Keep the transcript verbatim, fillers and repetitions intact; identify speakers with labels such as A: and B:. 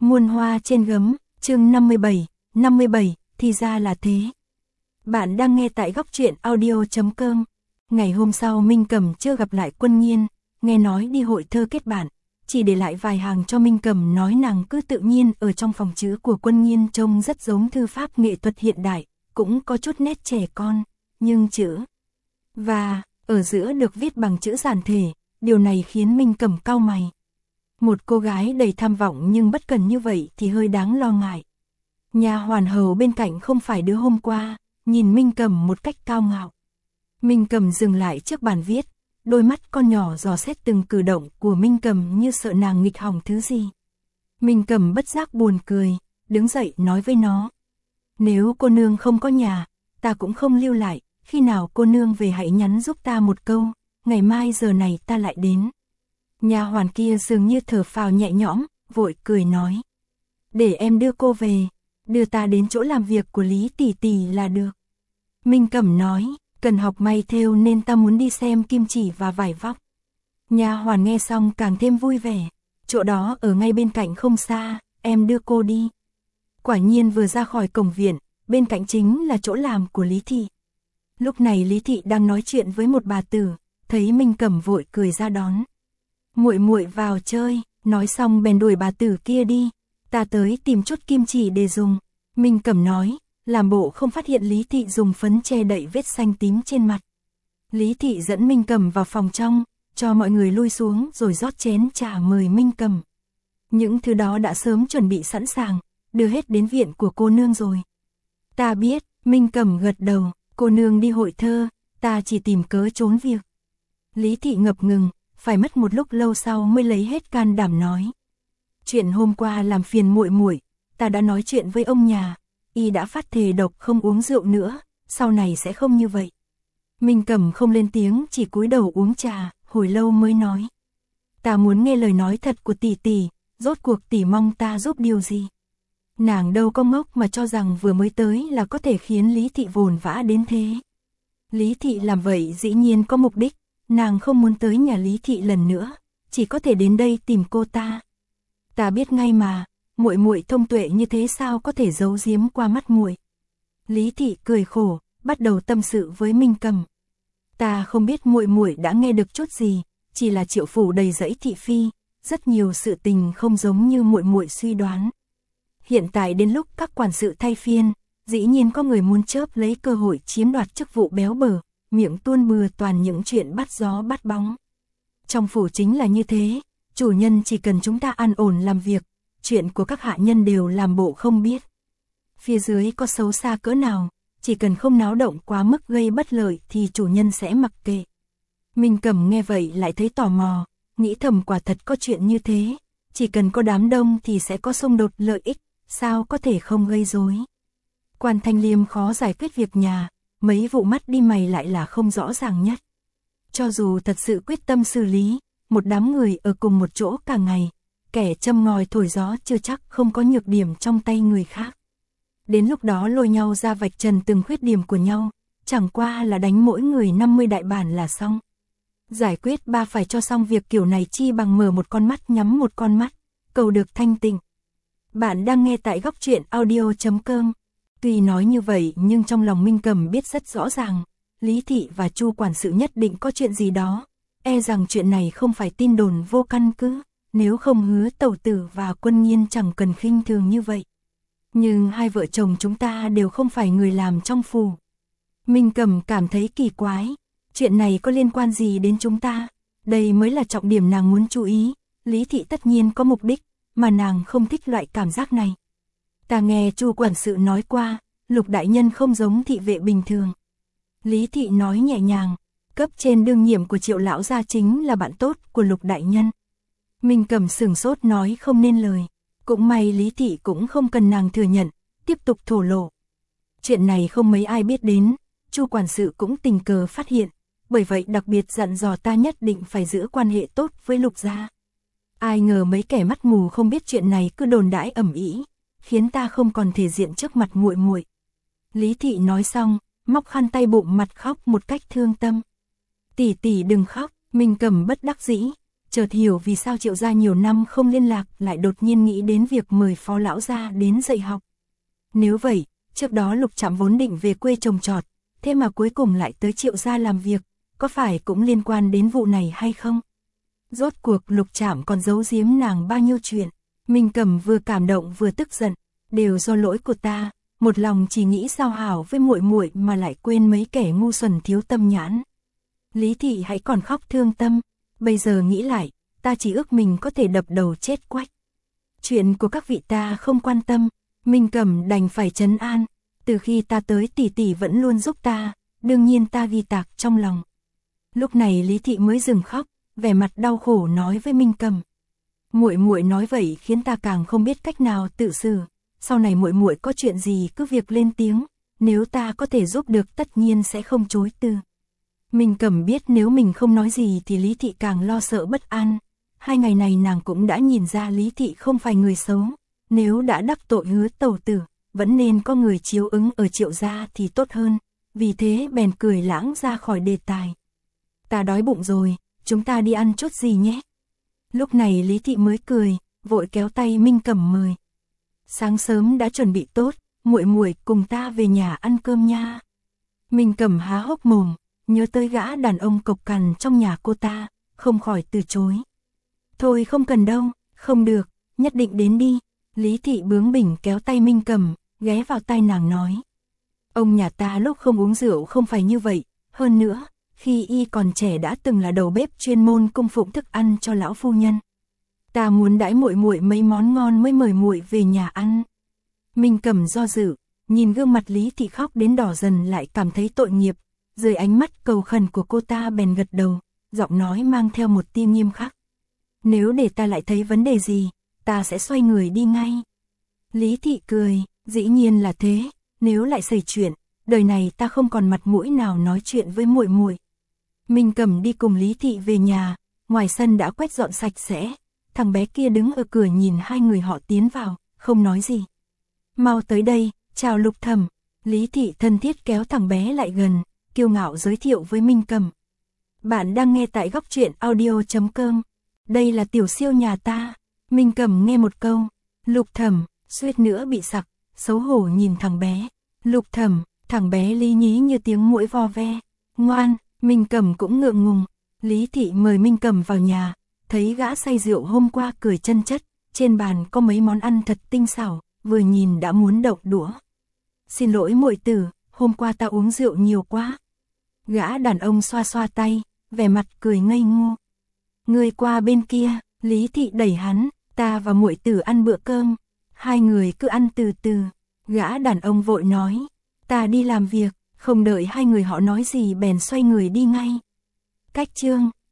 A: Muôn hoa trên gấm, chương năm mươi bảy, năm mươi bảy, thì ra là thế. Bạn đang nghe tại góc truyện audio chấm com. Ngày hôm sau Minh Cẩm chưa gặp lại Quân Nhiên, nghe nói đi hội thơ kết bạn, chỉ để lại vài hàng cho Minh Cẩm nói nàng cứ tự nhiên ở trong phòng chữ của Quân Nhiên trông rất giống thư pháp nghệ thuật hiện đại, cũng có chút nét trẻ con, nhưng chữ và ở giữa được viết bằng chữ giản thể, điều này khiến Minh Cẩm cau mày. Một cô gái đầy tham vọng nhưng bất cần như vậy thì hơi đáng lo ngại. Nhà hoàn hầu bên cạnh không phải đứa hôm qua, nhìn Minh Cẩm một cách cao ngạo. Minh Cẩm dừng lại trước bàn viết, đôi mắt con nhỏ dò xét từng cử động của Minh Cẩm như sợ nàng nghịch hỏng thứ gì. Minh Cẩm bất giác buồn cười, đứng dậy nói với nó. Nếu cô nương không có nhà, ta cũng không lưu lại, khi nào cô nương về hãy nhắn giúp ta một câu, ngày mai giờ này ta lại đến. Nhà hoàn kia dường như thở phào nhẹ nhõm, vội cười nói. Để em đưa cô về, đưa ta đến chỗ làm việc của Lý tỷ tỷ là được. Minh Cẩm nói, cần học may thêu nên ta muốn đi xem kim chỉ và vải vóc. Nhà hoàn nghe xong càng thêm vui vẻ, chỗ đó ở ngay bên cạnh không xa, em đưa cô đi. Quả nhiên vừa ra khỏi cổng viện, bên cạnh chính là chỗ làm của Lý thị. Lúc này Lý thị đang nói chuyện với một bà tử, thấy Minh Cẩm vội cười ra đón. Muội muội vào chơi, nói xong bèn đuổi bà tử kia đi, ta tới tìm chút kim chỉ để dùng. Minh Cẩm nói, làm bộ không phát hiện Lý thị dùng phấn che đậy vết xanh tím trên mặt. Lý thị dẫn Minh Cẩm vào phòng trong, cho mọi người lui xuống rồi rót chén trà mời Minh Cẩm. Những thứ đó đã sớm chuẩn bị sẵn sàng, đưa hết đến viện của cô nương rồi. Ta biết, Minh Cẩm gật đầu, cô nương đi hội thơ, ta chỉ tìm cớ trốn việc. Lý thị ngập ngừng, phải mất một lúc lâu sau mới lấy hết can đảm nói. Chuyện hôm qua làm phiền muội muội, ta đã nói chuyện với ông nhà, y đã phát thề độc không uống rượu nữa, sau này sẽ không như vậy. Minh Cẩm không lên tiếng, chỉ cúi đầu uống trà, hồi lâu mới nói. Ta muốn nghe lời nói thật của tỷ tỷ, rốt cuộc tỷ mong ta giúp điều gì? Nàng đâu có ngốc mà cho rằng vừa mới tới là có thể khiến Lý thị vồn vã đến thế. Lý thị làm vậy dĩ nhiên có mục đích, nàng không muốn tới nhà Lý thị lần nữa, chỉ có thể đến đây tìm cô ta. Ta biết ngay mà, muội muội thông tuệ như thế sao có thể giấu giếm qua mắt muội. Lý thị cười khổ, bắt đầu tâm sự với Minh Cẩm. Ta không biết muội muội đã nghe được chút gì, chỉ là Triệu phủ đầy rẫy thị phi, rất nhiều sự tình không giống như muội muội suy đoán. Hiện tại đến lúc các quản sự thay phiên, dĩ nhiên có người muốn chớp lấy cơ hội chiếm đoạt chức vụ béo bở, miệng tuôn bừa toàn những chuyện bắt gió bắt bóng. Trong phủ chính là như thế, chủ nhân chỉ cần chúng ta an ổn làm việc, chuyện của các hạ nhân đều làm bộ không biết. Phía dưới có xấu xa cỡ nào, chỉ cần không náo động quá mức gây bất lợi thì chủ nhân sẽ mặc kệ. Minh Cẩm nghe vậy lại thấy tò mò, nghĩ thầm quả thật có chuyện như thế, chỉ cần có đám đông thì sẽ có xung đột lợi ích, sao có thể không gây rối. Quan Thanh Liêm khó giải quyết việc nhà, mấy vụ mắt đi mày lại là không rõ ràng nhất. Cho dù thật sự quyết tâm xử lý, một đám người ở cùng một chỗ cả ngày, kẻ châm ngòi thổi gió chưa chắc không có nhược điểm trong tay người khác. Đến lúc đó lôi nhau ra vạch trần từng khuyết điểm của nhau, chẳng qua là đánh mỗi người năm mươi đại bản là xong. Giải quyết ba phải cho xong việc kiểu này chi bằng mở một con mắt nhắm một con mắt, cầu được thanh tịnh. Bạn đang nghe tại góc truyện audio chấm com. Tuy nói như vậy nhưng trong lòng Minh Cẩm biết rất rõ ràng, Lý thị và Chu quản sự nhất định có chuyện gì đó, e rằng chuyện này không phải tin đồn vô căn cứ, nếu không Hứa tẩu tử và Quân Nhiên chẳng cần khinh thường như vậy. Nhưng hai vợ chồng chúng ta đều không phải người làm trong phủ. Minh Cẩm cảm thấy kỳ quái, chuyện này có liên quan gì đến chúng ta? Đây mới là trọng điểm nàng muốn chú ý, Lý thị tất nhiên có mục đích, mà nàng không thích loại cảm giác này. Ta nghe Chu quản sự nói qua, Lục đại nhân không giống thị vệ bình thường. Lý thị nói nhẹ nhàng, cấp trên đương nhiệm của Triệu lão gia chính là bạn tốt của Lục đại nhân. Minh Cẩm sửng sốt nói không nên lời, cũng may Lý thị cũng không cần nàng thừa nhận, tiếp tục thổ lộ. Chuyện này không mấy ai biết đến, Chu quản sự cũng tình cờ phát hiện, bởi vậy đặc biệt dặn dò ta nhất định phải giữ quan hệ tốt với Lục gia. Ai ngờ mấy kẻ mắt mù không biết chuyện này cứ đồn đãi ầm ĩ, khiến ta không còn thể diện trước mặt muội muội. Lý thị nói xong, móc khăn tay bụng mặt khóc một cách thương tâm. Tỷ tỷ đừng khóc, Minh Cẩm bất đắc dĩ, chợt hiểu vì sao Triệu gia nhiều năm không liên lạc, lại đột nhiên nghĩ đến việc mời Phó lão gia đến dạy học. Nếu vậy, trước đó Lục Trạm vốn định về quê trồng trọt, thế mà cuối cùng lại tới Triệu gia làm việc, có phải cũng liên quan đến vụ này hay không? Rốt cuộc Lục Trạm còn giấu giếm nàng bao nhiêu chuyện, Minh Cẩm vừa cảm động vừa tức giận, đều do lỗi của ta, một lòng chỉ nghĩ giao hảo với muội muội mà lại quên mấy kẻ ngu xuẩn thiếu tâm nhãn. Lý thị hãy còn khóc thương tâm, bây giờ nghĩ lại, ta chỉ ước mình có thể đập đầu chết quách. Chuyện của các vị ta không quan tâm, Minh Cẩm đành phải trấn an, từ khi ta tới tỷ tỷ vẫn luôn giúp ta, đương nhiên ta ghi tạc trong lòng. Lúc này Lý thị mới dừng khóc, vẻ mặt đau khổ nói với Minh Cẩm. Muội muội nói vậy khiến ta càng không biết cách nào tự xử, sau này muội muội có chuyện gì cứ việc lên tiếng, nếu ta có thể giúp được tất nhiên sẽ không chối từ. Minh Cẩm biết nếu mình không nói gì thì Lý thị càng lo sợ bất an. Hai ngày này nàng cũng đã nhìn ra Lý thị không phải người xấu, nếu đã đắc tội Hứa tẩu tử, vẫn nên có người chiếu ứng ở Triệu gia thì tốt hơn, vì thế bèn cười lãng ra khỏi đề tài. Ta đói bụng rồi, chúng ta đi ăn chút gì nhé. Lúc này Lý thị mới cười, vội kéo tay Minh Cẩm mời. Sáng sớm đã chuẩn bị tốt, muội muội cùng ta về nhà ăn cơm nha. Minh Cẩm há hốc mồm, nhớ tới gã đàn ông cộc cằn trong nhà cô ta, không khỏi từ chối. Thôi không cần đâu, không được, nhất định đến đi. Lý thị bướng bỉnh kéo tay Minh Cẩm, ghé vào tai nàng nói. Ông nhà ta lúc không uống rượu không phải như vậy, hơn nữa, khi y còn trẻ đã từng là đầu bếp chuyên môn cung phụng thức ăn cho lão phu nhân. Ta muốn đãi muội muội mấy món ngon mới mời muội về nhà ăn. Minh Cẩm do dự, nhìn gương mặt Lý thị khóc đến đỏ dần lại cảm thấy tội nghiệp, dưới ánh mắt cầu khẩn của cô ta bèn gật đầu, giọng nói mang theo một tia nghiêm khắc. Nếu để ta lại thấy vấn đề gì, ta sẽ xoay người đi ngay. Lý thị cười, dĩ nhiên là thế, nếu lại xảy chuyện, đời này ta không còn mặt mũi nào nói chuyện với muội muội. Minh Cẩm đi cùng Lý thị về nhà, ngoài sân đã quét dọn sạch sẽ, thằng bé kia đứng ở cửa nhìn hai người họ tiến vào, không nói gì. Mau tới đây, chào Lục Thẩm. Lý thị thân thiết kéo thằng bé lại gần, kiêu ngạo giới thiệu với Minh Cẩm. Bạn đang nghe tại góc truyện audio chấm com. Đây là tiểu siêu nhà ta. Minh Cẩm nghe một câu, Lục Thẩm, suýt nữa bị sặc, xấu hổ nhìn thằng bé. Lục Thẩm, thằng bé lý nhí như tiếng muỗi vo ve. Ngoan, Minh Cẩm cũng ngượng ngùng. Lý thị mời Minh Cẩm vào nhà, thấy gã say rượu hôm qua cười chân chất, trên bàn có mấy món ăn thật tinh xảo, vừa nhìn đã muốn động đũa. Xin lỗi muội tử, hôm qua ta uống rượu nhiều quá. Gã đàn ông xoa xoa tay, vẻ mặt cười ngây ngô. Người qua bên kia, Lý thị đẩy hắn, ta và muội tử ăn bữa cơm. Hai người cứ ăn từ từ. Gã đàn ông vội nói, ta đi làm việc, không đợi hai người họ nói gì bèn xoay người đi ngay. Cách chương